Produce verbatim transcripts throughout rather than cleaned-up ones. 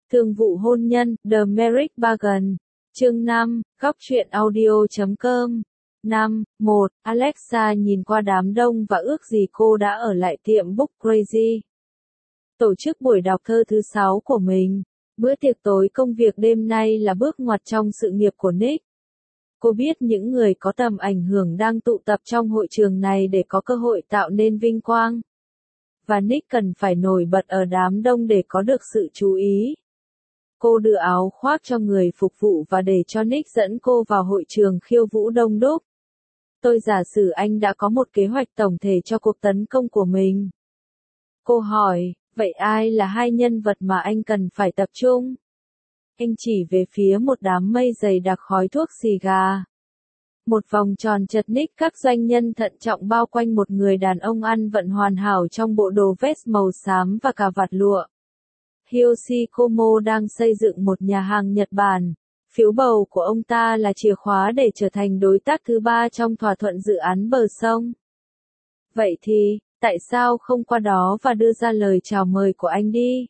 Thương vụ hôn nhân, The Marriage Bargain. Chương năm, góc truyện audio chấm com. năm. một. Alexa nhìn qua đám đông và ước gì cô đã ở lại tiệm Book Crazy. Tổ chức buổi đọc thơ thứ sáu của mình. Bữa tiệc tối công việc đêm nay là bước ngoặt trong sự nghiệp của Nick. Cô biết những người có tầm ảnh hưởng đang tụ tập trong hội trường này để có cơ hội tạo nên vinh quang. Và Nick cần phải nổi bật ở đám đông để có được sự chú ý. Cô đưa áo khoác cho người phục vụ và để cho Nick dẫn cô vào hội trường khiêu vũ đông đúc. Tôi giả sử anh đã có một kế hoạch tổng thể cho cuộc tấn công của mình. Cô hỏi, vậy ai là hai nhân vật mà anh cần phải tập trung? Anh chỉ về phía một đám mây dày đặc khói thuốc xì gà. Một vòng tròn chật ních các doanh nhân thận trọng bao quanh một người đàn ông ăn vận hoàn hảo trong bộ đồ vest màu xám và cà vạt lụa. Hiyoshi Komo đang xây dựng một nhà hàng Nhật Bản. Phiếu bầu của ông ta là chìa khóa để trở thành đối tác thứ ba trong thỏa thuận dự án bờ sông. Vậy thì, tại sao không qua đó và đưa ra lời chào mời của anh đi?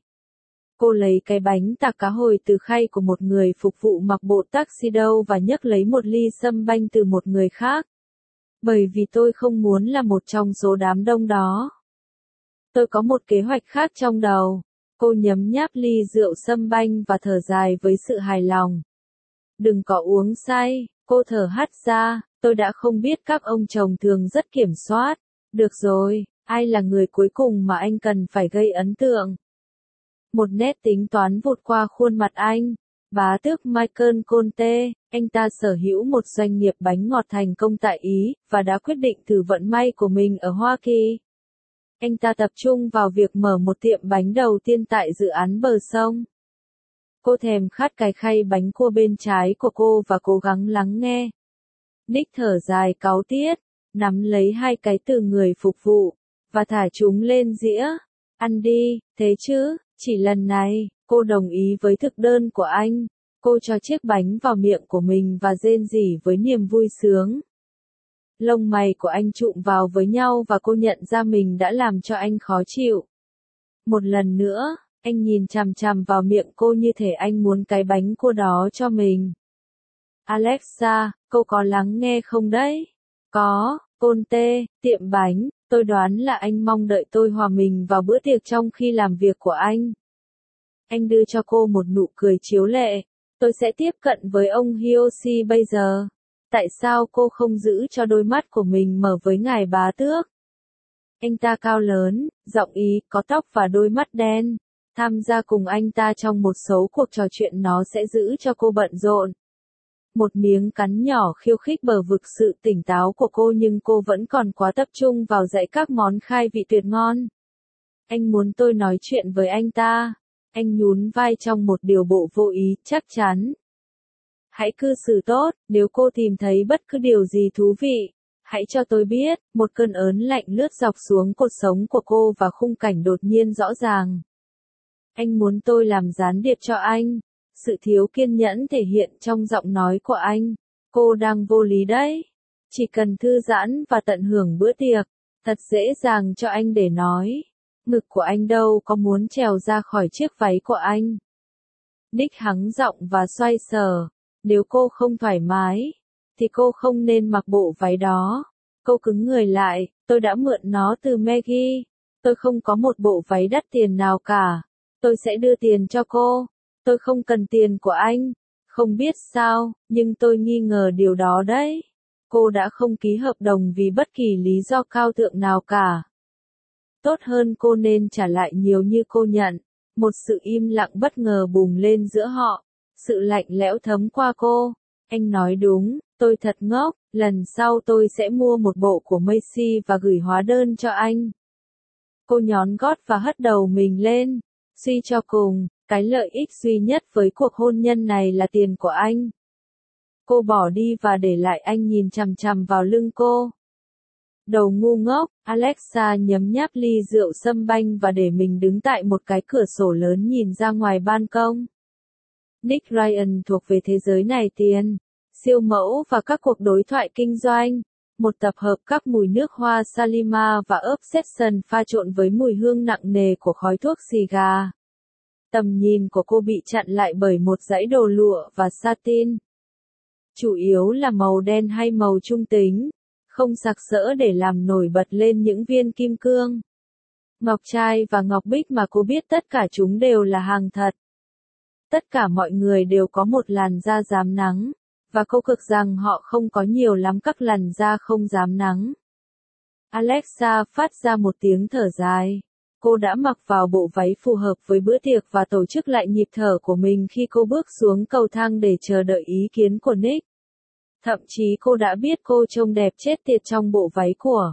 Cô lấy cái bánh tạc cá hồi từ khay của một người phục vụ mặc bộ tuxedo và nhấc lấy một ly sâm banh từ một người khác. Bởi vì tôi không muốn là một trong số đám đông đó. Tôi có một kế hoạch khác trong đầu. Cô nhấm nháp ly rượu sâm banh và thở dài với sự hài lòng. Đừng có uống say, cô thở hắt ra, tôi đã không biết các ông chồng thường rất kiểm soát. Được rồi, ai là người cuối cùng mà anh cần phải gây ấn tượng? Một nét tính toán vụt qua khuôn mặt anh. Bá tước Michael Conte, anh ta sở hữu một doanh nghiệp bánh ngọt thành công tại Ý, và đã quyết định thử vận may của mình ở Hoa Kỳ. Anh ta tập trung vào việc mở một tiệm bánh đầu tiên tại dự án bờ sông. Cô thèm khát cái khay bánh cua bên trái của cô và cố gắng lắng nghe. Nick thở dài cáu tiết, nắm lấy hai cái từ người phục vụ, và thả chúng lên dĩa. Ăn đi, thế chứ, chỉ lần này, cô đồng ý với thực đơn của anh. Cô cho chiếc bánh vào miệng của mình và rên rỉ với niềm vui sướng. Lông mày của anh chụm vào với nhau và cô nhận ra mình đã làm cho anh khó chịu. Một lần nữa, anh nhìn chằm chằm vào miệng cô như thể anh muốn cái bánh cua đó cho mình. Alexa, cô có lắng nghe không đấy? Có, Conte, tiệm bánh, tôi đoán là anh mong đợi tôi hòa mình vào bữa tiệc trong khi làm việc của anh. Anh đưa cho cô một nụ cười chiếu lệ. Tôi sẽ tiếp cận với ông Hiyoshi bây giờ. Tại sao cô không giữ cho đôi mắt của mình mở với ngài bá tước? Anh ta cao lớn, giọng Ý, có tóc và đôi mắt đen. Tham gia cùng anh ta trong một số cuộc trò chuyện nó sẽ giữ cho cô bận rộn. Một miếng cắn nhỏ khiêu khích bờ vực sự tỉnh táo của cô nhưng cô vẫn còn quá tập trung vào dạy các món khai vị tuyệt ngon. Anh muốn tôi nói chuyện với anh ta. Anh nhún vai trong một điều bộ vô ý, chắc chắn. Hãy cư xử tốt, nếu cô tìm thấy bất cứ điều gì thú vị, hãy cho tôi biết. Một cơn ớn lạnh lướt dọc xuống cột sống của cô và khung cảnh đột nhiên rõ ràng. Anh muốn tôi làm gián điệp cho anh. Sự thiếu kiên nhẫn thể hiện trong giọng nói của anh. Cô đang vô lý đấy. Chỉ cần thư giãn và tận hưởng bữa tiệc. Thật dễ dàng cho anh để nói. Ngực của anh đâu có muốn trèo ra khỏi chiếc váy của anh. Nick hắng giọng và xoay sờ. Nếu cô không thoải mái, thì cô không nên mặc bộ váy đó. Cô cứng người lại, tôi đã mượn nó từ Maggie. Tôi không có một bộ váy đắt tiền nào cả. Tôi sẽ đưa tiền cho cô. Tôi không cần tiền của anh. Không biết sao, nhưng tôi nghi ngờ điều đó đấy. Cô đã không ký hợp đồng vì bất kỳ lý do cao thượng nào cả. Tốt hơn cô nên trả lại nhiều như cô nhận. Một sự im lặng bất ngờ bùng lên giữa họ. Sự lạnh lẽo thấm qua cô. Anh nói đúng, tôi thật ngốc, lần sau tôi sẽ mua một bộ của Macy và gửi hóa đơn cho anh. Cô nhón gót và hất đầu mình lên. Suy cho cùng, cái lợi ích duy nhất với cuộc hôn nhân này là tiền của anh. Cô bỏ đi và để lại anh nhìn chằm chằm vào lưng cô. Đầu ngu ngốc, Alexa nhấm nháp ly rượu sâm banh và để mình đứng tại một cái cửa sổ lớn nhìn ra ngoài ban công. Nick Ryan thuộc về thế giới này tiền, siêu mẫu và các cuộc đối thoại kinh doanh. Một tập hợp các mùi nước hoa Salima và Obsession pha trộn với mùi hương nặng nề của khói thuốc xì gà. Tầm nhìn của cô bị chặn lại bởi một dãy đồ lụa và satin. Chủ yếu là màu đen hay màu trung tính, không sặc sỡ để làm nổi bật lên những viên kim cương. Ngọc trai và ngọc bích mà cô biết tất cả chúng đều là hàng thật. Tất cả mọi người đều có một làn da dám nắng, và cô cực rằng họ không có nhiều lắm các làn da không dám nắng. Alexa phát ra một tiếng thở dài. Cô đã mặc vào bộ váy phù hợp với bữa tiệc và tổ chức lại nhịp thở của mình khi cô bước xuống cầu thang để chờ đợi ý kiến của Nick. Thậm chí cô đã biết cô trông đẹp chết tiệt trong bộ váy của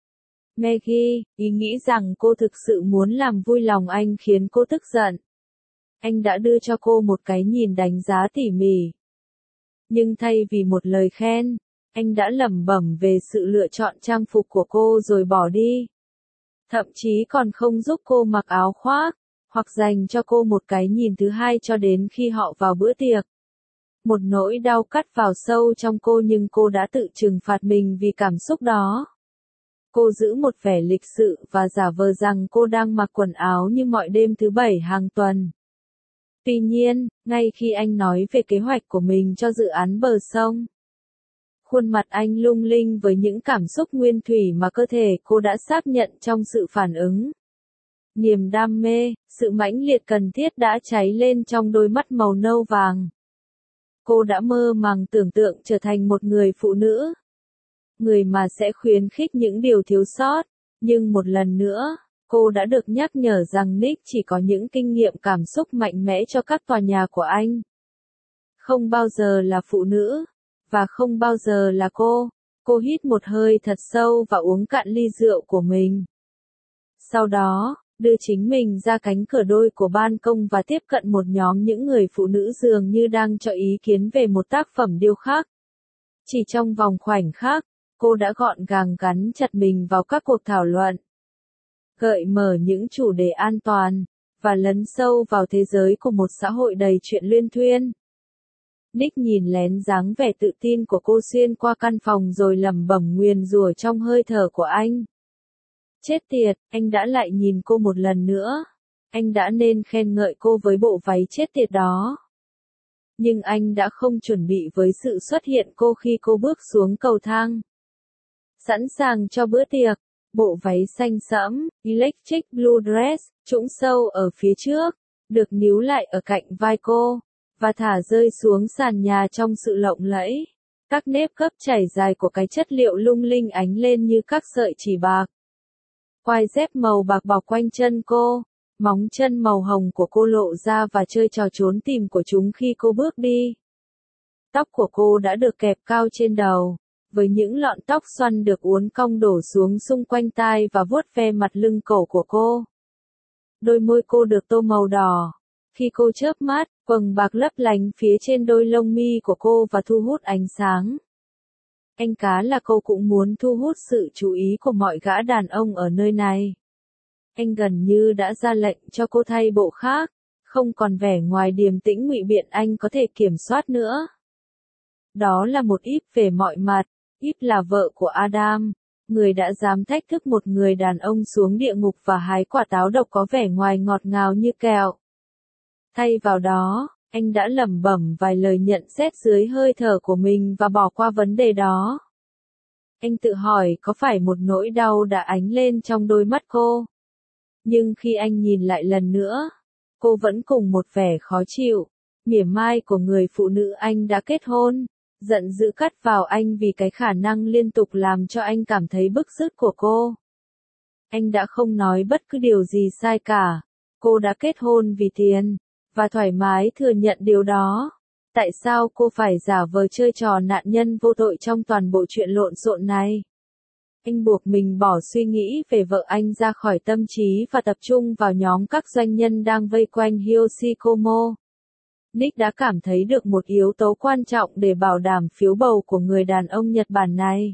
Maggie, ý nghĩ rằng cô thực sự muốn làm vui lòng anh khiến cô tức giận. Anh đã đưa cho cô một cái nhìn đánh giá tỉ mỉ. Nhưng thay vì một lời khen, anh đã lẩm bẩm về sự lựa chọn trang phục của cô rồi bỏ đi. Thậm chí còn không giúp cô mặc áo khoác, hoặc dành cho cô một cái nhìn thứ hai cho đến khi họ vào bữa tiệc. Một nỗi đau cắt vào sâu trong cô nhưng cô đã tự trừng phạt mình vì cảm xúc đó. Cô giữ một vẻ lịch sự và giả vờ rằng cô đang mặc quần áo như mọi đêm thứ bảy hàng tuần. Tuy nhiên, ngay khi anh nói về kế hoạch của mình cho dự án bờ sông, khuôn mặt anh lung linh với những cảm xúc nguyên thủy mà cơ thể cô đã xác nhận trong sự phản ứng. Niềm đam mê, sự mãnh liệt cần thiết đã cháy lên trong đôi mắt màu nâu vàng. Cô đã mơ màng tưởng tượng trở thành một người phụ nữ. Người mà sẽ khuyến khích những điều thiếu sót. Nhưng một lần nữa, cô đã được nhắc nhở rằng Nick chỉ có những kinh nghiệm cảm xúc mạnh mẽ cho các tòa nhà của anh. Không bao giờ là phụ nữ. Và không bao giờ là cô. Cô hít một hơi thật sâu và uống cạn ly rượu của mình. Sau đó, đưa chính mình ra cánh cửa đôi của ban công và tiếp cận một nhóm những người phụ nữ dường như đang cho ý kiến về một tác phẩm điêu khắc. Chỉ trong vòng khoảnh khắc, cô đã gọn gàng gắn chặt mình vào các cuộc thảo luận, gợi mở những chủ đề an toàn, và lấn sâu vào thế giới của một xã hội đầy chuyện luyên thuyên. Nick nhìn lén dáng vẻ tự tin của cô xuyên qua căn phòng rồi lẩm bẩm nguyền rủa trong hơi thở của anh. Chết tiệt, anh đã lại nhìn cô một lần nữa. Anh đã nên khen ngợi cô với bộ váy chết tiệt đó. Nhưng anh đã không chuẩn bị với sự xuất hiện cô khi cô bước xuống cầu thang. Sẵn sàng cho bữa tiệc, bộ váy xanh sẫm, electric blue dress, trũng sâu ở phía trước, được níu lại ở cạnh vai cô, và thả rơi xuống sàn nhà trong sự lộng lẫy. Các nếp gấp chảy dài của cái chất liệu lung linh ánh lên như các sợi chỉ bạc. Quai dép màu bạc bọc quanh chân cô, móng chân màu hồng của cô lộ ra và chơi trò trốn tìm của chúng khi cô bước đi. Tóc của cô đã được kẹp cao trên đầu, với những lọn tóc xoăn được uốn cong đổ xuống xung quanh tai và vuốt ve mặt lưng cổ của cô. Đôi môi cô được tô màu đỏ. Khi cô chớp mắt, quầng bạc lấp lánh phía trên đôi lông mi của cô và thu hút ánh sáng. Anh cá là cô cũng muốn thu hút sự chú ý của mọi gã đàn ông ở nơi này. Anh gần như đã ra lệnh cho cô thay bộ khác, không còn vẻ ngoài điềm tĩnh ngụy biện anh có thể kiểm soát nữa. Đó là một Eve về mọi mặt. Eve là vợ của Adam, người đã dám thách thức một người đàn ông xuống địa ngục và hái quả táo độc có vẻ ngoài ngọt ngào như kẹo. Thay vào đó, anh đã lẩm bẩm vài lời nhận xét dưới hơi thở của mình và bỏ qua vấn đề đó. Anh tự hỏi có phải một nỗi đau đã ánh lên trong đôi mắt cô. Nhưng khi anh nhìn lại lần nữa, cô vẫn cùng một vẻ khó chịu, mỉa mai của người phụ nữ anh đã kết hôn, giận dữ cắt vào anh vì cái khả năng liên tục làm cho anh cảm thấy bức rứt của cô. Anh đã không nói bất cứ điều gì sai cả, cô đã kết hôn vì tiền, và thoải mái thừa nhận điều đó. Tại sao cô phải giả vờ chơi trò nạn nhân vô tội trong toàn bộ chuyện lộn xộn này? Anh buộc mình bỏ suy nghĩ về vợ anh ra khỏi tâm trí và tập trung vào nhóm các doanh nhân đang vây quanh Yoshikomo. Nick đã cảm thấy được một yếu tố quan trọng để bảo đảm phiếu bầu của người đàn ông Nhật Bản này.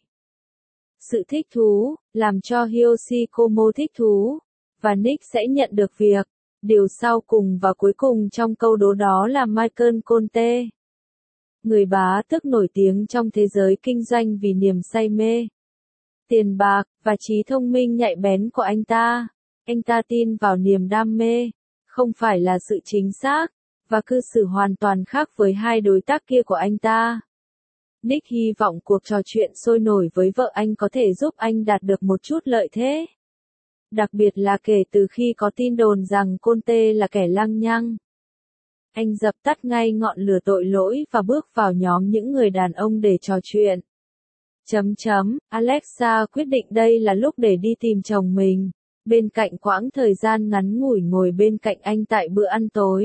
Sự thích thú, làm cho Yoshikomo thích thú, và Nick sẽ nhận được việc. Điều sau cùng và cuối cùng trong câu đố đó là Michael Conte. Người bá tước nổi tiếng trong thế giới kinh doanh vì niềm say mê, tiền bạc, và trí thông minh nhạy bén của anh ta. Anh ta tin vào niềm đam mê, không phải là sự chính xác, và cư xử hoàn toàn khác với hai đối tác kia của anh ta. Nick hy vọng cuộc trò chuyện sôi nổi với vợ anh có thể giúp anh đạt được một chút lợi thế. Đặc biệt là kể từ khi có tin đồn rằng Conte là kẻ lăng nhăng. Anh dập tắt ngay ngọn lửa tội lỗi và bước vào nhóm những người đàn ông để trò chuyện. Chấm chấm, Alexa quyết định đây là lúc để đi tìm chồng mình, bên cạnh quãng thời gian ngắn ngủi ngồi bên cạnh anh tại bữa ăn tối.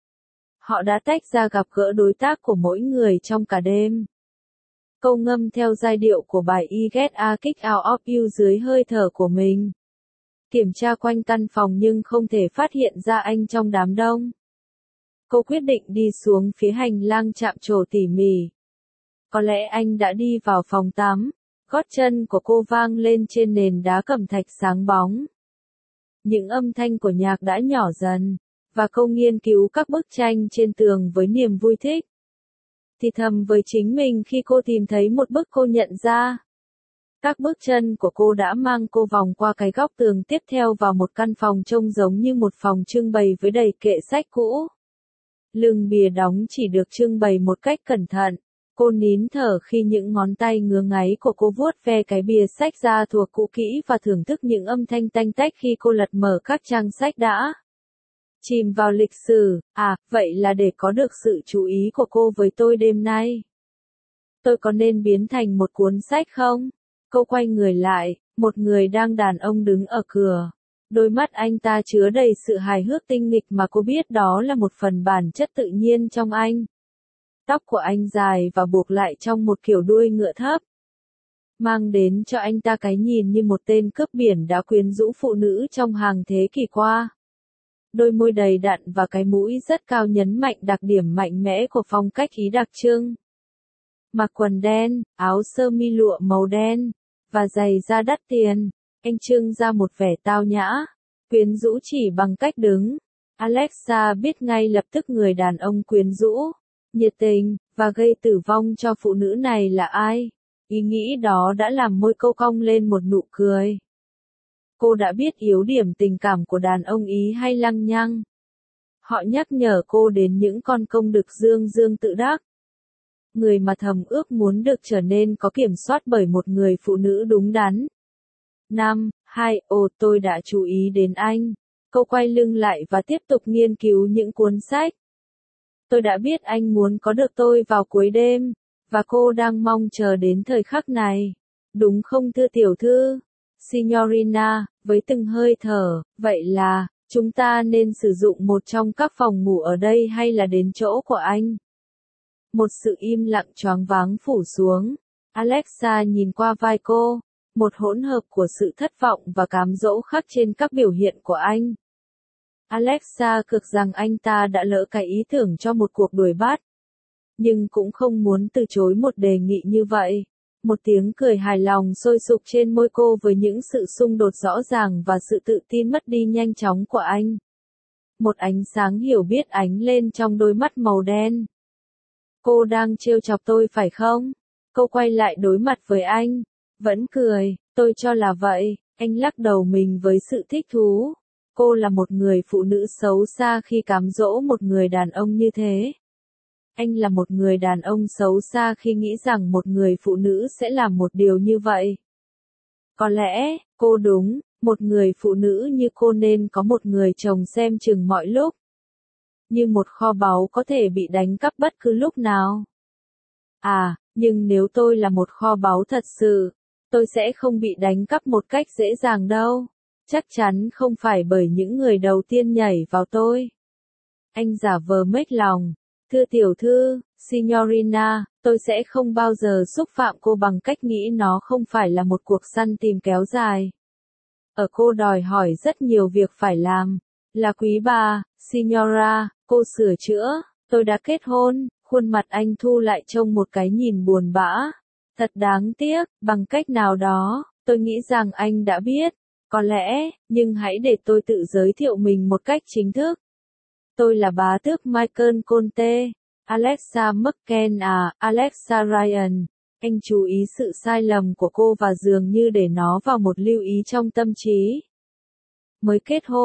Họ đã tách ra gặp gỡ đối tác của mỗi người trong cả đêm. Câu ngâm theo giai điệu của bài I Get a Kick Out of You dưới hơi thở của mình. Kiểm tra quanh căn phòng nhưng không thể phát hiện ra anh trong đám đông. Cô quyết định đi xuống phía hành lang chạm trổ tỉ mỉ. Có lẽ anh đã đi vào phòng tắm, gót chân của cô vang lên trên nền đá cẩm thạch sáng bóng. Những âm thanh của nhạc đã nhỏ dần, và cô nghiên cứu các bức tranh trên tường với niềm vui thích. Thì thầm với chính mình khi cô tìm thấy một bức cô nhận ra. Các bước chân của cô đã mang cô vòng qua cái góc tường tiếp theo vào một căn phòng trông giống như một phòng trưng bày với đầy kệ sách cũ. Lưng bìa đóng chỉ được trưng bày một cách cẩn thận. Cô nín thở khi những ngón tay ngứa ngáy của cô vuốt ve cái bìa sách da thuộc cũ kỹ và thưởng thức những âm thanh tanh tách khi cô lật mở các trang sách đã chìm vào lịch sử. À, vậy là để có được sự chú ý của cô với tôi đêm nay. Tôi có nên biến thành một cuốn sách không? Cô quay người lại, một người đang đàn ông đứng ở cửa. Đôi mắt anh ta chứa đầy sự hài hước tinh nghịch mà cô biết đó là một phần bản chất tự nhiên trong anh. Tóc của anh dài và buộc lại trong một kiểu đuôi ngựa thấp, mang đến cho anh ta cái nhìn như một tên cướp biển đã quyến rũ phụ nữ trong hàng thế kỷ qua. Đôi môi đầy đặn và cái mũi rất cao nhấn mạnh đặc điểm mạnh mẽ của phong cách khí đặc trưng. Mặc quần đen, áo sơ mi lụa màu đen, và giày da đắt tiền, anh trưng ra một vẻ tao nhã, quyến rũ chỉ bằng cách đứng. Alexa biết ngay lập tức người đàn ông quyến rũ, nhiệt tình, và gây tử vong cho phụ nữ này là ai. Ý nghĩ đó đã làm môi cô cong lên một nụ cười. Cô đã biết yếu điểm tình cảm của đàn ông Ý hay lăng nhăng. Họ nhắc nhở cô đến những con công đực dương dương tự đắc. Người mà thầm ước muốn được trở nên có kiểm soát bởi một người phụ nữ đúng đắn. Năm, hai, ồ tôi đã chú ý đến anh. Cô quay lưng lại và tiếp tục nghiên cứu những cuốn sách. Tôi đã biết anh muốn có được tôi vào cuối đêm, và cô đang mong chờ đến thời khắc này. Đúng không thưa tiểu thư? Signorina, với từng hơi thở, vậy là, chúng ta nên sử dụng một trong các phòng ngủ ở đây hay là đến chỗ của anh? Một sự im lặng choáng váng phủ xuống. Alexa nhìn qua vai cô, một hỗn hợp của sự thất vọng và cám dỗ khắc trên các biểu hiện của anh. Alexa cực rằng anh ta đã lỡ cái ý tưởng cho một cuộc đuổi bắt. Nhưng cũng không muốn từ chối một đề nghị như vậy. Một tiếng cười hài lòng sôi sục trên môi cô với những sự xung đột rõ ràng và sự tự tin mất đi nhanh chóng của anh. Một ánh sáng hiểu biết ánh lên trong đôi mắt màu đen. Cô đang trêu chọc tôi phải không? Cô quay lại đối mặt với anh. Vẫn cười, tôi cho là vậy. Anh lắc đầu mình với sự thích thú. Cô là một người phụ nữ xấu xa khi cám dỗ một người đàn ông như thế. Anh là một người đàn ông xấu xa khi nghĩ rằng một người phụ nữ sẽ làm một điều như vậy. Có lẽ, cô đúng, một người phụ nữ như cô nên có một người chồng xem chừng mọi lúc. Như một kho báu có thể bị đánh cắp bất cứ lúc nào. À, nhưng nếu tôi là một kho báu thật sự, tôi sẽ không bị đánh cắp một cách dễ dàng đâu. Chắc chắn không phải bởi những người đầu tiên nhảy vào tôi. Anh giả vờ mếch lòng. Thưa tiểu thư, Signorina, tôi sẽ không bao giờ xúc phạm cô bằng cách nghĩ nó không phải là một cuộc săn tìm kéo dài. Ở cô đòi hỏi rất nhiều việc phải làm. Là quý bà, Signora, cô sửa chữa, tôi đã kết hôn, khuôn mặt anh thu lại trông một cái nhìn buồn bã. Thật đáng tiếc, bằng cách nào đó, tôi nghĩ rằng anh đã biết. Có lẽ, nhưng hãy để tôi tự giới thiệu mình một cách chính thức. Tôi là bá tước Michael Conte. Alexa McKen à, Alexa Ryan. Anh chú ý sự sai lầm của cô và dường như để nó vào một lưu ý trong tâm trí. Mới kết hôn,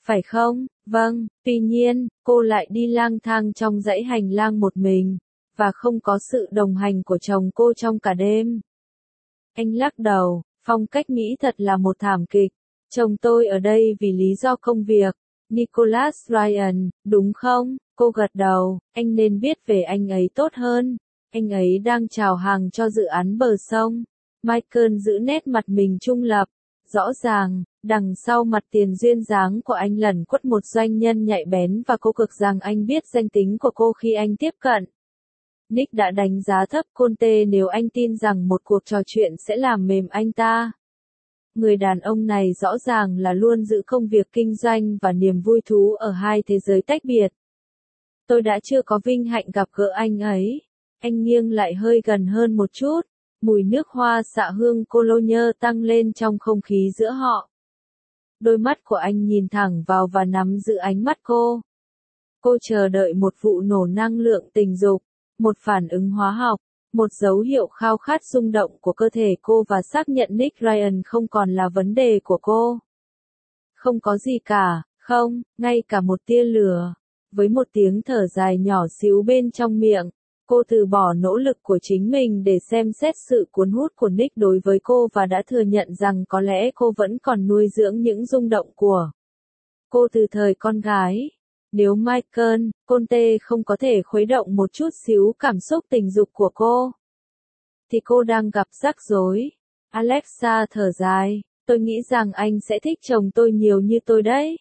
phải không? Vâng, tuy nhiên, cô lại đi lang thang trong dãy hành lang một mình, và không có sự đồng hành của chồng cô trong cả đêm. Anh lắc đầu, phong cách Mỹ thật là một thảm kịch. Chồng tôi ở đây vì lý do công việc. Nicholas Ryan, đúng không? Cô gật đầu, anh nên biết về anh ấy tốt hơn. Anh ấy đang chào hàng cho dự án bờ sông. Michael giữ nét mặt mình trung lập. Rõ ràng, đằng sau mặt tiền duyên dáng của anh lẩn khuất một doanh nhân nhạy bén và cô cực rằng anh biết danh tính của cô khi anh tiếp cận. Nick đã đánh giá thấp Conte nếu anh tin rằng một cuộc trò chuyện sẽ làm mềm anh ta. Người đàn ông này rõ ràng là luôn giữ công việc kinh doanh và niềm vui thú ở hai thế giới tách biệt. Tôi đã chưa có vinh hạnh gặp gỡ anh ấy. Anh nghiêng lại hơi gần hơn một chút. Mùi nước hoa xạ hương cologne tăng lên trong không khí giữa họ. Đôi mắt của anh nhìn thẳng vào và nắm giữ ánh mắt cô. Cô chờ đợi một vụ nổ năng lượng tình dục, một phản ứng hóa học, một dấu hiệu khao khát rung động của cơ thể cô và xác nhận Nick Ryan không còn là vấn đề của cô. Không có gì cả, không, ngay cả một tia lửa. Với một tiếng thở dài nhỏ xíu bên trong miệng, cô từ bỏ nỗ lực của chính mình để xem xét sự cuốn hút của Nick đối với cô và đã thừa nhận rằng có lẽ cô vẫn còn nuôi dưỡng những rung động của cô từ thời con gái. Nếu Michael, Conte không có thể khuấy động một chút xíu cảm xúc tình dục của cô, thì cô đang gặp rắc rối. Alexa thở dài, tôi nghĩ rằng anh sẽ thích chồng tôi nhiều như tôi đấy.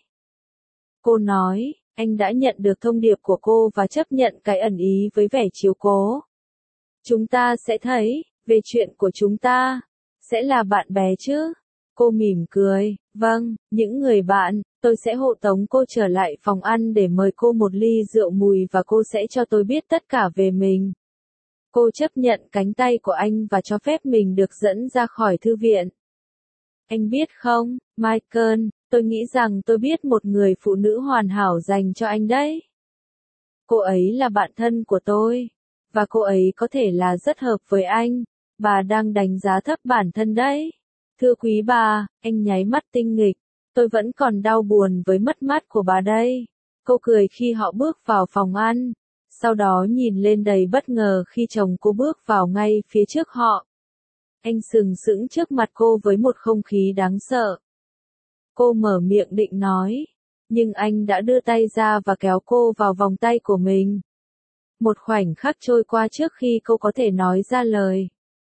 Cô nói, anh đã nhận được thông điệp của cô và chấp nhận cái ẩn ý với vẻ chiếu cố. Chúng ta sẽ thấy, về chuyện của chúng ta, sẽ là bạn bè chứ? Cô mỉm cười, vâng, những người bạn, tôi sẽ hộ tống cô trở lại phòng ăn để mời cô một ly rượu mùi và cô sẽ cho tôi biết tất cả về mình. Cô chấp nhận cánh tay của anh và cho phép mình được dẫn ra khỏi thư viện. Anh biết không, Michael, tôi nghĩ rằng tôi biết một người phụ nữ hoàn hảo dành cho anh đấy. Cô ấy là bạn thân của tôi, và cô ấy có thể là rất hợp với anh. Bà đang đánh giá thấp bản thân đấy. Thưa quý bà, anh nháy mắt tinh nghịch, tôi vẫn còn đau buồn với mất mát của bà đây. Cô cười khi họ bước vào phòng ăn, sau đó nhìn lên đầy bất ngờ khi chồng cô bước vào ngay phía trước họ. Anh sừng sững trước mặt cô với một không khí đáng sợ. Cô mở miệng định nói, nhưng anh đã đưa tay ra và kéo cô vào vòng tay của mình. Một khoảnh khắc trôi qua trước khi cô có thể nói ra lời.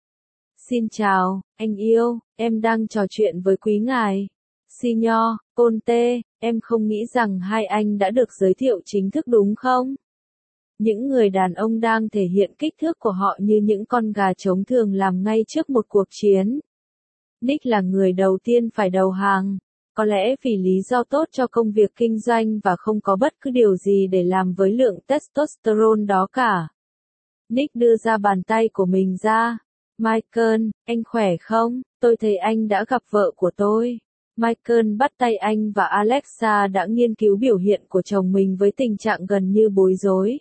Xin chào, anh yêu, em đang trò chuyện với quý ngài. Signor Conte, em không nghĩ rằng hai anh đã được giới thiệu chính thức đúng không? Những người đàn ông đang thể hiện kích thước của họ như những con gà trống thường làm ngay trước một cuộc chiến. Nick là người đầu tiên phải đầu hàng, có lẽ vì lý do tốt cho công việc kinh doanh và không có bất cứ điều gì để làm với lượng testosterone đó cả. Nick đưa ra bàn tay của mình ra. Michael, anh khỏe không? Tôi thấy anh đã gặp vợ của tôi. Michael bắt tay anh và Alexa đã nghiên cứu biểu hiện của chồng mình với tình trạng gần như bối rối.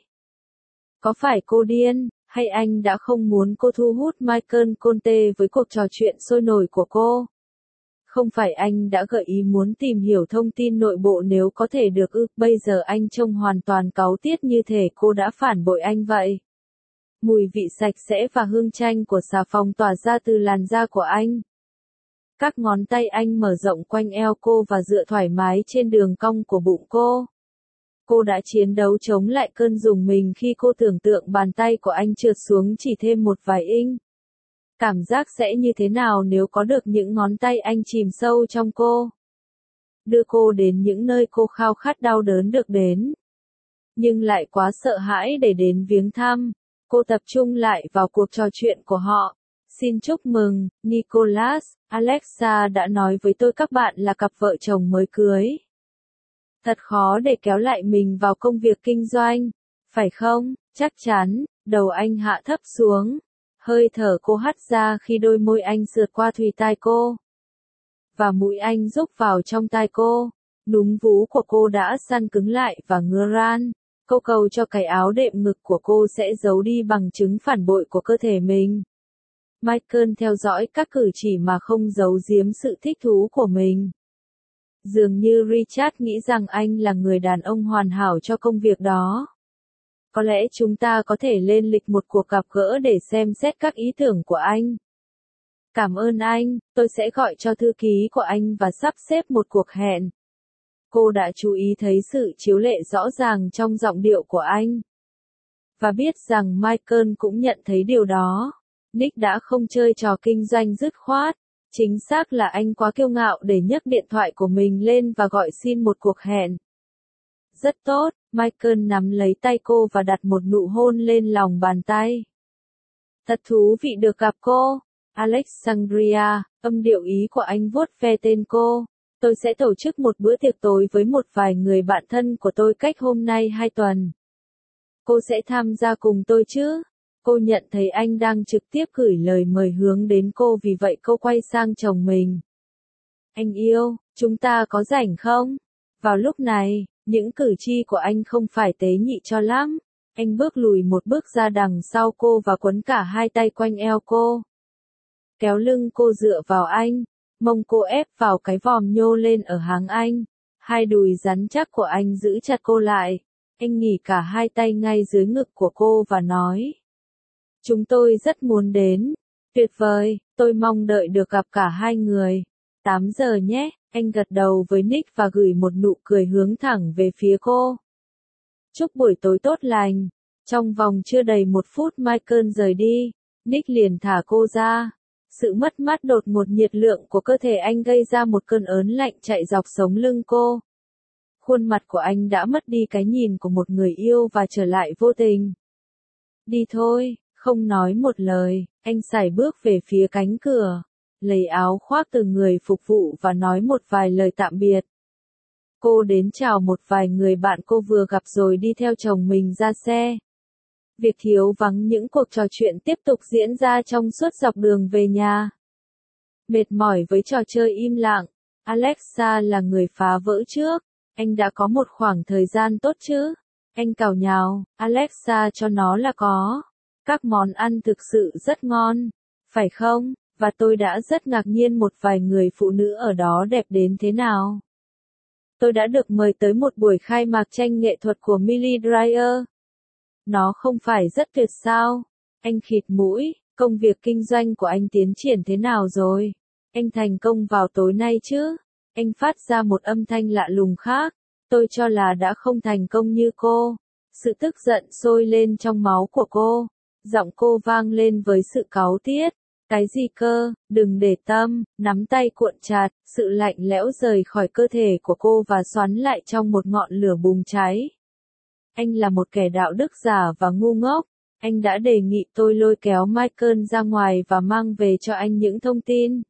Có phải cô điên, hay anh đã không muốn cô thu hút Michael Conte với cuộc trò chuyện sôi nổi của cô? Không phải anh đã gợi ý muốn tìm hiểu thông tin nội bộ nếu có thể được ư, bây giờ anh trông hoàn toàn cáu tiết như thể cô đã phản bội anh vậy. Mùi vị sạch sẽ và hương chanh của xà phòng tỏa ra từ làn da của anh. Các ngón tay anh mở rộng quanh eo cô và dựa thoải mái trên đường cong của bụng cô. Cô đã chiến đấu chống lại cơn rùng mình khi cô tưởng tượng bàn tay của anh trượt xuống chỉ thêm một vài inch. Cảm giác sẽ như thế nào nếu có được những ngón tay anh chìm sâu trong cô? Đưa cô đến những nơi cô khao khát đau đớn được đến. Nhưng lại quá sợ hãi để đến viếng thăm. Cô tập trung lại vào cuộc trò chuyện của họ. Xin chúc mừng, Nicholas, Alexa đã nói với tôi các bạn là cặp vợ chồng mới cưới. Thật khó để kéo lại mình vào công việc kinh doanh, phải không? Chắc chắn, đầu anh hạ thấp xuống. Hơi thở cô hắt ra khi đôi môi anh sượt qua thùy tai cô. Và mũi anh rúc vào trong tai cô. Núm vú của cô đã săn cứng lại và ngứa ran. Cô cầu cho cái áo đệm ngực của cô sẽ giấu đi bằng chứng phản bội của cơ thể mình. Michael theo dõi các cử chỉ mà không giấu giếm sự thích thú của mình. Dường như Richard nghĩ rằng anh là người đàn ông hoàn hảo cho công việc đó. Có lẽ chúng ta có thể lên lịch một cuộc gặp gỡ để xem xét các ý tưởng của anh. Cảm ơn anh, tôi sẽ gọi cho thư ký của anh và sắp xếp một cuộc hẹn. Cô đã chú ý thấy sự chiếu lệ rõ ràng trong giọng điệu của anh. Và biết rằng Michael cũng nhận thấy điều đó. Nick đã không chơi trò kinh doanh dứt khoát. Chính xác là anh quá kiêu ngạo để nhấc điện thoại của mình lên và gọi xin một cuộc hẹn. Rất tốt, Michael nắm lấy tay cô và đặt một nụ hôn lên lòng bàn tay. Thật thú vị được gặp cô, Alexandria, âm điệu ý của anh vuốt ve tên cô. Tôi sẽ tổ chức một bữa tiệc tối với một vài người bạn thân của tôi cách hôm nay hai tuần. Cô sẽ tham gia cùng tôi chứ? Cô nhận thấy anh đang trực tiếp gửi lời mời hướng đến cô, vì vậy cô quay sang chồng mình. Anh yêu, chúng ta có rảnh không? Vào lúc này, những cử chỉ của anh không phải tế nhị cho lắm. Anh bước lùi một bước ra đằng sau cô và quấn cả hai tay quanh eo cô. Kéo lưng cô dựa vào anh, mông cô ép vào cái vòm nhô lên ở háng anh. Hai đùi rắn chắc của anh giữ chặt cô lại. Anh nghỉ cả hai tay ngay dưới ngực của cô và nói. Chúng tôi rất muốn đến. Tuyệt vời, tôi mong đợi được gặp cả hai người. tám giờ nhé, anh gật đầu với Nick và gửi một nụ cười hướng thẳng về phía cô. Chúc buổi tối tốt lành. Trong vòng chưa đầy một phút Michael rời đi, Nick liền thả cô ra. Sự mất mát đột ngột nhiệt lượng của cơ thể anh gây ra một cơn ớn lạnh chạy dọc sống lưng cô. Khuôn mặt của anh đã mất đi cái nhìn của một người yêu và trở lại vô tình. Đi thôi, không nói một lời, anh sải bước về phía cánh cửa, lấy áo khoác từ người phục vụ và nói một vài lời tạm biệt. Cô đến chào một vài người bạn cô vừa gặp rồi đi theo chồng mình ra xe. Việc thiếu vắng những cuộc trò chuyện tiếp tục diễn ra trong suốt dọc đường về nhà. Mệt mỏi với trò chơi im lặng, Alexa là người phá vỡ trước. Anh đã có một khoảng thời gian tốt chứ? Anh càu nhào, Alexa cho nó là có. Các món ăn thực sự rất ngon, phải không? Và tôi đã rất ngạc nhiên một vài người phụ nữ ở đó đẹp đến thế nào. Tôi đã được mời tới một buổi khai mạc tranh nghệ thuật của Millie Dyer. Nó không phải rất tuyệt sao? Anh khịt mũi, công việc kinh doanh của anh tiến triển thế nào rồi? Anh thành công vào tối nay chứ? Anh phát ra một âm thanh lạ lùng khác. Tôi cho là đã không thành công như cô. Sự tức giận sôi lên trong máu của cô. Giọng cô vang lên với sự cáu tiết. Cái gì cơ, đừng để tâm, nắm tay cuộn chặt, sự lạnh lẽo rời khỏi cơ thể của cô và xoắn lại trong một ngọn lửa bùng cháy. Anh là một kẻ đạo đức giả và ngu ngốc. Anh đã đề nghị tôi lôi kéo Michael ra ngoài và mang về cho anh những thông tin.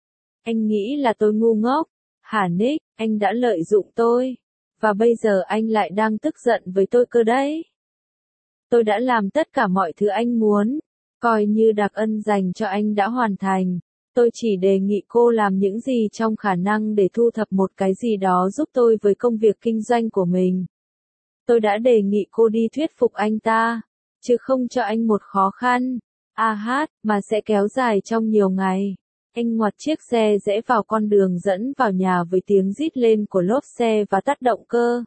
Anh nghĩ là tôi ngu ngốc. Hả Nick, anh đã lợi dụng tôi. Và bây giờ anh lại đang tức giận với tôi cơ đấy. Tôi đã làm tất cả mọi thứ anh muốn. Coi như đặc ân dành cho anh đã hoàn thành. Tôi chỉ đề nghị cô làm những gì trong khả năng để thu thập một cái gì đó giúp tôi với công việc kinh doanh của mình. Tôi đã đề nghị cô đi thuyết phục anh ta, chứ không cho anh một khó khăn. A hát, mà sẽ kéo dài trong nhiều ngày. Anh ngoặt chiếc xe rẽ vào con đường dẫn vào nhà với tiếng rít lên của lốp xe và tắt động cơ.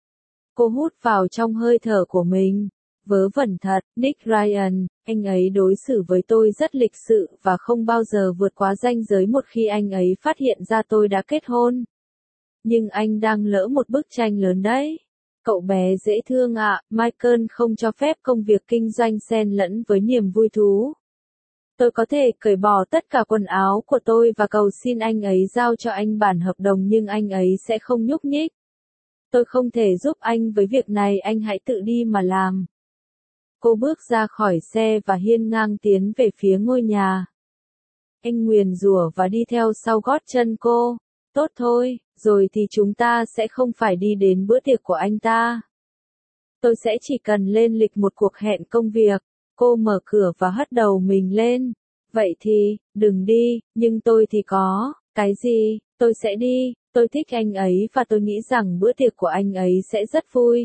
Cô hút vào trong hơi thở của mình. Vớ vẩn thật, Nick Ryan, anh ấy đối xử với tôi rất lịch sự và không bao giờ vượt quá ranh giới một khi anh ấy phát hiện ra tôi đã kết hôn. Nhưng anh đang lỡ một bức tranh lớn đấy. Cậu bé dễ thương ạ, Michael không cho phép công việc kinh doanh xen lẫn với niềm vui thú. Tôi có thể cởi bỏ tất cả quần áo của tôi và cầu xin anh ấy giao cho anh bản hợp đồng, nhưng anh ấy sẽ không nhúc nhích. Tôi không thể giúp anh với việc này, anh hãy tự đi mà làm. Cô bước ra khỏi xe và hiên ngang tiến về phía ngôi nhà. Anh nguyền rủa và đi theo sau gót chân cô. Tốt thôi, rồi thì chúng ta sẽ không phải đi đến bữa tiệc của anh ta. Tôi sẽ chỉ cần lên lịch một cuộc hẹn công việc. Cô mở cửa và hất đầu mình lên. Vậy thì, đừng đi, nhưng tôi thì có. Cái gì, tôi sẽ đi. Tôi thích anh ấy và tôi nghĩ rằng bữa tiệc của anh ấy sẽ rất vui.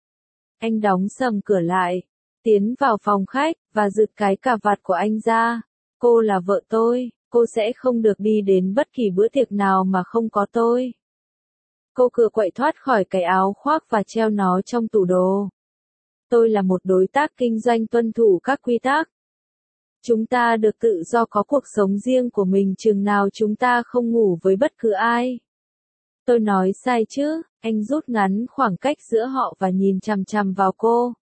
Anh đóng sầm cửa lại, tiến vào phòng khách, và giựt cái cà vạt của anh ra. Cô là vợ tôi, cô sẽ không được đi đến bất kỳ bữa tiệc nào mà không có tôi. Cô cựa quậy thoát khỏi cái áo khoác và treo nó trong tủ đồ. Tôi là một đối tác kinh doanh tuân thủ các quy tắc. Chúng ta được tự do có cuộc sống riêng của mình chừng nào chúng ta không ngủ với bất cứ ai. Tôi nói sai chứ, anh rút ngắn khoảng cách giữa họ và nhìn chằm chằm vào cô.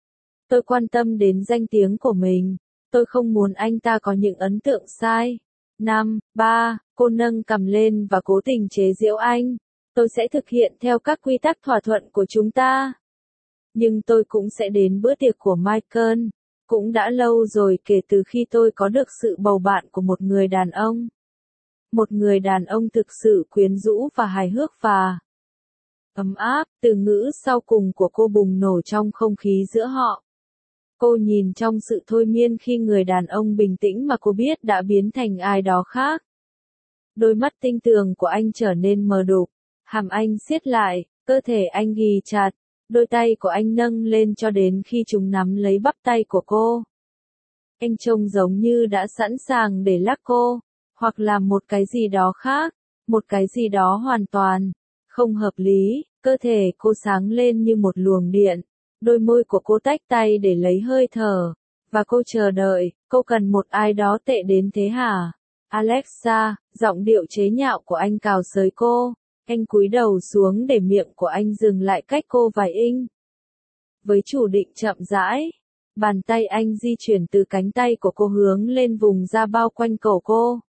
Tôi quan tâm đến danh tiếng của mình, tôi không muốn anh ta có những ấn tượng sai. Năm, ba, cô nâng cằm lên và cố tình chế giễu anh. Tôi sẽ thực hiện theo các quy tắc thỏa thuận của chúng ta. Nhưng tôi cũng sẽ đến bữa tiệc của Michael. Cũng đã lâu rồi kể từ khi tôi có được sự bầu bạn của một người đàn ông. Một người đàn ông thực sự quyến rũ và hài hước và ấm áp, từ ngữ sau cùng của cô bùng nổ trong không khí giữa họ. Cô nhìn trong sự thôi miên khi người đàn ông bình tĩnh mà cô biết đã biến thành ai đó khác. Đôi mắt tinh tường của anh trở nên mờ đục, hàm anh siết lại, cơ thể anh ghì chặt, đôi tay của anh nâng lên cho đến khi chúng nắm lấy bắp tay của cô. Anh trông giống như đã sẵn sàng để lắc cô, hoặc làm một cái gì đó khác, một cái gì đó hoàn toàn không hợp lý. Cơ thể cô sáng lên như một luồng điện, đôi môi của cô tách tay để lấy hơi thở, và cô chờ đợi. Cô cần một ai đó tệ đến thế hả? Alexa, giọng điệu chế nhạo của anh cào xới cô. Anh cúi đầu xuống để miệng của anh dừng lại cách cô vài inch. Với chủ định chậm rãi, bàn tay anh di chuyển từ cánh tay của cô hướng lên vùng da bao quanh cổ cô.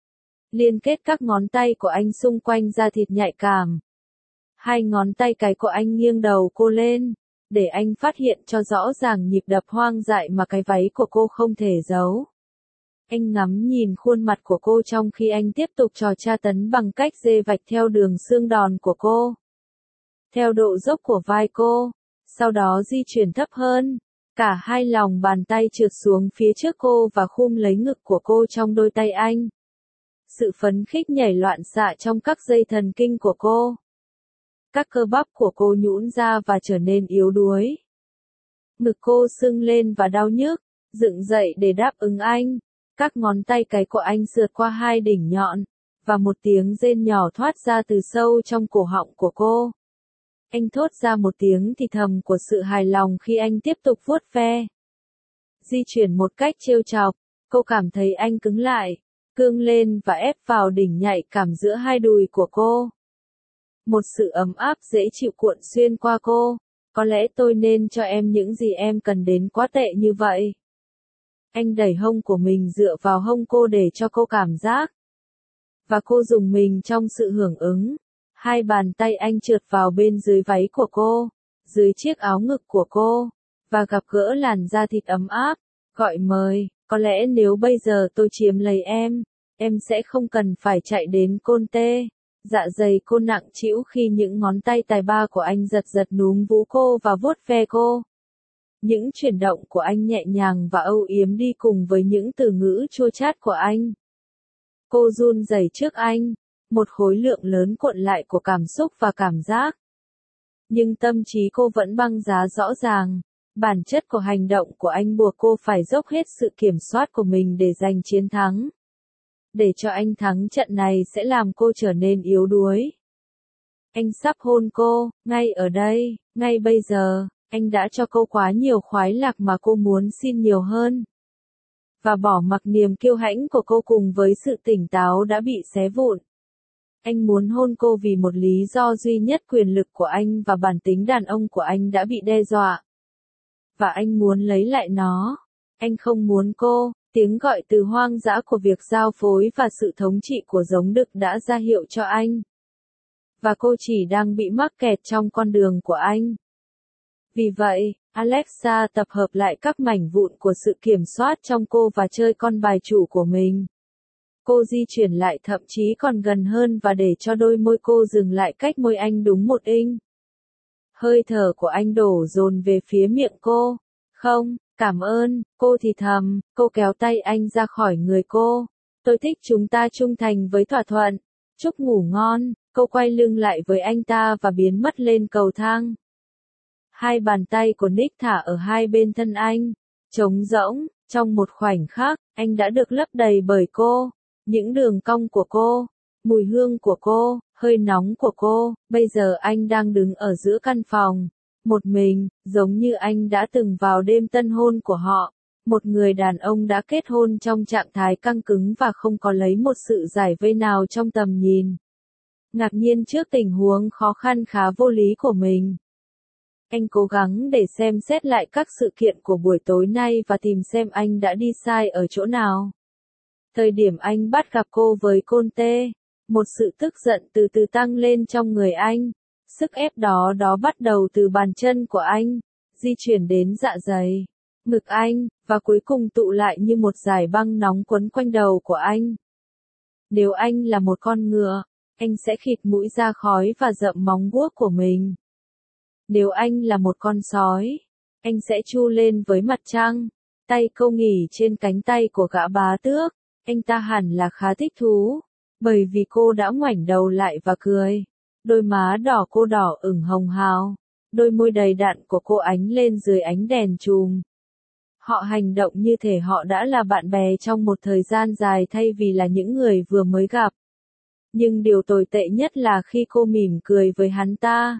Liên kết các ngón tay của anh xung quanh da thịt nhạy cảm. Hai ngón tay cái của anh nghiêng đầu cô lên, để anh phát hiện cho rõ ràng nhịp đập hoang dại mà cái váy của cô không thể giấu. Anh ngắm nhìn khuôn mặt của cô trong khi anh tiếp tục trò tra tấn bằng cách dê vạch theo đường xương đòn của cô. Theo độ dốc của vai cô, sau đó di chuyển thấp hơn. Cả hai lòng bàn tay trượt xuống phía trước cô và khum lấy ngực của cô trong đôi tay anh. Sự phấn khích nhảy loạn xạ trong các dây thần kinh của cô. Các cơ bắp của cô nhũn ra và trở nên yếu đuối. Ngực cô sưng lên và đau nhức, dựng dậy để đáp ứng anh. Các ngón tay cái của anh sượt qua hai đỉnh nhọn, và một tiếng rên nhỏ thoát ra từ sâu trong cổ họng của cô. Anh thốt ra một tiếng thì thầm của sự hài lòng khi anh tiếp tục vuốt ve. Di chuyển một cách trêu chọc, cô cảm thấy anh cứng lại, cương lên và ép vào đỉnh nhạy cảm giữa hai đùi của cô. Một sự ấm áp dễ chịu cuộn xuyên qua cô. Có lẽ tôi nên cho em những gì em cần đến quá tệ như vậy. Anh đẩy hông của mình dựa vào hông cô để cho cô cảm giác. Và cô dùng mình trong sự hưởng ứng. Hai bàn tay anh trượt vào bên dưới váy của cô, dưới chiếc áo ngực của cô, và gặp gỡ làn da thịt ấm áp, gọi mời. Có lẽ nếu bây giờ tôi chiếm lấy em, em sẽ không cần phải chạy đến côn tê. Dạ dày cô nặng trĩu khi những ngón tay tài ba của anh giật giật núm vú cô và vuốt ve cô. Những chuyển động của anh nhẹ nhàng và âu yếm đi cùng với những từ ngữ chua chát của anh. Cô run rẩy trước anh, một khối lượng lớn cuộn lại của cảm xúc và cảm giác. Nhưng tâm trí cô vẫn băng giá rõ ràng. Bản chất của hành động của anh buộc cô phải dốc hết sự kiểm soát của mình để giành chiến thắng. Để cho anh thắng trận này sẽ làm cô trở nên yếu đuối. Anh sắp hôn cô, ngay ở đây, ngay bây giờ. Anh đã cho cô quá nhiều khoái lạc mà cô muốn xin nhiều hơn. Và bỏ mặc niềm kiêu hãnh của cô cùng với sự tỉnh táo đã bị xé vụn. Anh muốn hôn cô vì một lý do duy nhất: quyền lực của anh và bản tính đàn ông của anh đã bị đe dọa. Và anh muốn lấy lại nó. Anh không muốn cô. Tiếng gọi từ hoang dã của việc giao phối và sự thống trị của giống đực đã ra hiệu cho anh. Và cô chỉ đang bị mắc kẹt trong con đường của anh. Vì vậy, Alexa tập hợp lại các mảnh vụn của sự kiểm soát trong cô và chơi con bài chủ của mình. Cô di chuyển lại thậm chí còn gần hơn và để cho đôi môi cô dừng lại cách môi anh đúng một inch. Hơi thở của anh đổ dồn về phía miệng cô. Không, cảm ơn, cô thì thầm. Cô kéo tay anh ra khỏi người cô. Tôi thích chúng ta trung thành với thỏa thuận. Chúc ngủ ngon. Cô quay lưng lại với anh ta và biến mất lên cầu thang. Hai bàn tay của Nick thả ở hai bên thân anh. Trống rỗng. Trong một khoảnh khắc, anh đã được lấp đầy bởi cô. Những đường cong của cô, mùi hương của cô, hơi nóng của cô. Bây giờ anh đang đứng ở giữa căn phòng, một mình, giống như anh đã từng vào đêm tân hôn của họ. Một người đàn ông đã kết hôn trong trạng thái căng cứng và không có lấy một sự giải vây nào trong tầm nhìn. Ngạc nhiên trước tình huống khó khăn khá vô lý của mình, anh cố gắng để xem xét lại các sự kiện của buổi tối nay và tìm xem anh đã đi sai ở chỗ nào. Thời điểm anh bắt gặp cô với Conte, một sự tức giận từ từ tăng lên trong người anh. Sức ép đó đó bắt đầu từ bàn chân của anh, di chuyển đến dạ dày, ngực anh, và cuối cùng tụ lại như một dải băng nóng quấn quanh đầu của anh. Nếu anh là một con ngựa, anh sẽ khịt mũi ra khói và rậm móng guốc của mình. Nếu anh là một con sói, anh sẽ chu lên với mặt trăng. Tay câu nghỉ trên cánh tay của gã bá tước, anh ta hẳn là khá thích thú, bởi vì cô đã ngoảnh đầu lại và cười. Đôi má đỏ cô đỏ ửng hồng hào, đôi môi đầy đặn của cô ánh lên dưới ánh đèn chùm. Họ hành động như thể họ đã là bạn bè trong một thời gian dài thay vì là những người vừa mới gặp. Nhưng điều tồi tệ nhất là khi cô mỉm cười với hắn ta.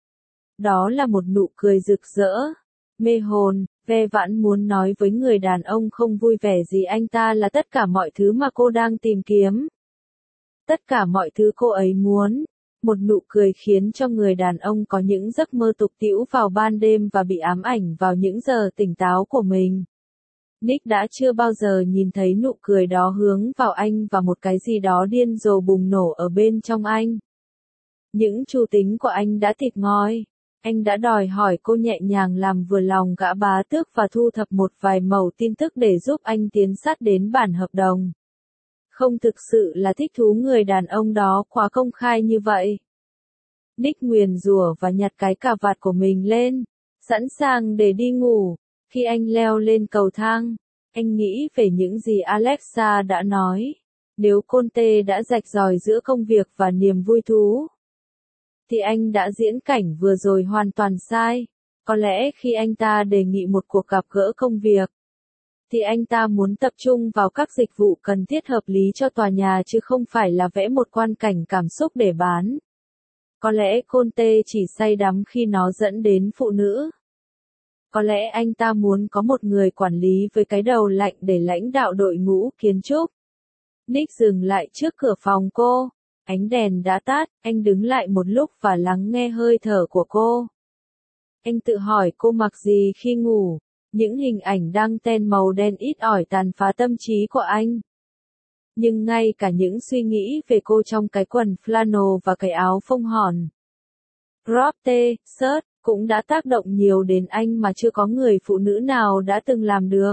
Đó là một nụ cười rực rỡ, mê hồn, ve vãn muốn nói với người đàn ông không vui vẻ gì anh ta là tất cả mọi thứ mà cô đang tìm kiếm. Tất cả mọi thứ cô ấy muốn. Một nụ cười khiến cho người đàn ông có những giấc mơ tục tĩu vào ban đêm và bị ám ảnh vào những giờ tỉnh táo của mình. Nick đã chưa bao giờ nhìn thấy nụ cười đó hướng vào anh và một cái gì đó điên rồ bùng nổ ở bên trong anh. Những chủ tính của anh đã thịt ngòi. Anh đã đòi hỏi cô nhẹ nhàng làm vừa lòng gã bá tước và thu thập một vài mẩu tin tức để giúp anh tiến sát đến bản hợp đồng. Không thực sự là thích thú người đàn ông đó quá công khai như vậy. Nick nguyền rủa và nhặt cái cà vạt của mình lên, sẵn sàng để đi ngủ. Khi anh leo lên cầu thang, anh nghĩ về những gì Alexa đã nói. Nếu Conte đã rạch ròi giữa công việc và niềm vui thú, thì anh đã diễn cảnh vừa rồi hoàn toàn sai. Có lẽ khi anh ta đề nghị một cuộc gặp gỡ công việc, thì anh ta muốn tập trung vào các dịch vụ cần thiết hợp lý cho tòa nhà chứ không phải là vẽ một quan cảnh cảm xúc để bán. Có lẽ Conte chỉ say đắm khi nó dẫn đến phụ nữ. Có lẽ anh ta muốn có một người quản lý với cái đầu lạnh để lãnh đạo đội ngũ kiến trúc. Nick dừng lại trước cửa phòng cô. Ánh đèn đã tắt, anh đứng lại một lúc và lắng nghe hơi thở của cô. Anh tự hỏi cô mặc gì khi ngủ. Những hình ảnh đăng ten màu đen ít ỏi tàn phá tâm trí của anh. Nhưng ngay cả những suy nghĩ về cô trong cái quần flannel và cái áo phông hòn crop t-shirt cũng đã tác động nhiều đến anh mà chưa có người phụ nữ nào đã từng làm được.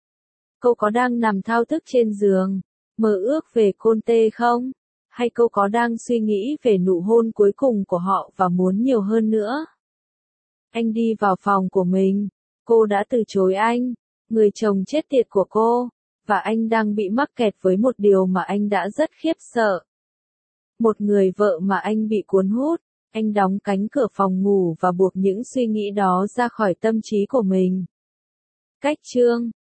Cô có đang nằm thao thức trên giường, mơ ước về Conte không? Hay cô có đang suy nghĩ về nụ hôn cuối cùng của họ và muốn nhiều hơn nữa? Anh đi vào phòng của mình. Cô đã từ chối anh, người chồng chết tiệt của cô, và anh đang bị mắc kẹt với một điều mà anh đã rất khiếp sợ. Một người vợ mà anh bị cuốn hút. Anh đóng cánh cửa phòng ngủ và buộc những suy nghĩ đó ra khỏi tâm trí của mình. Cách chương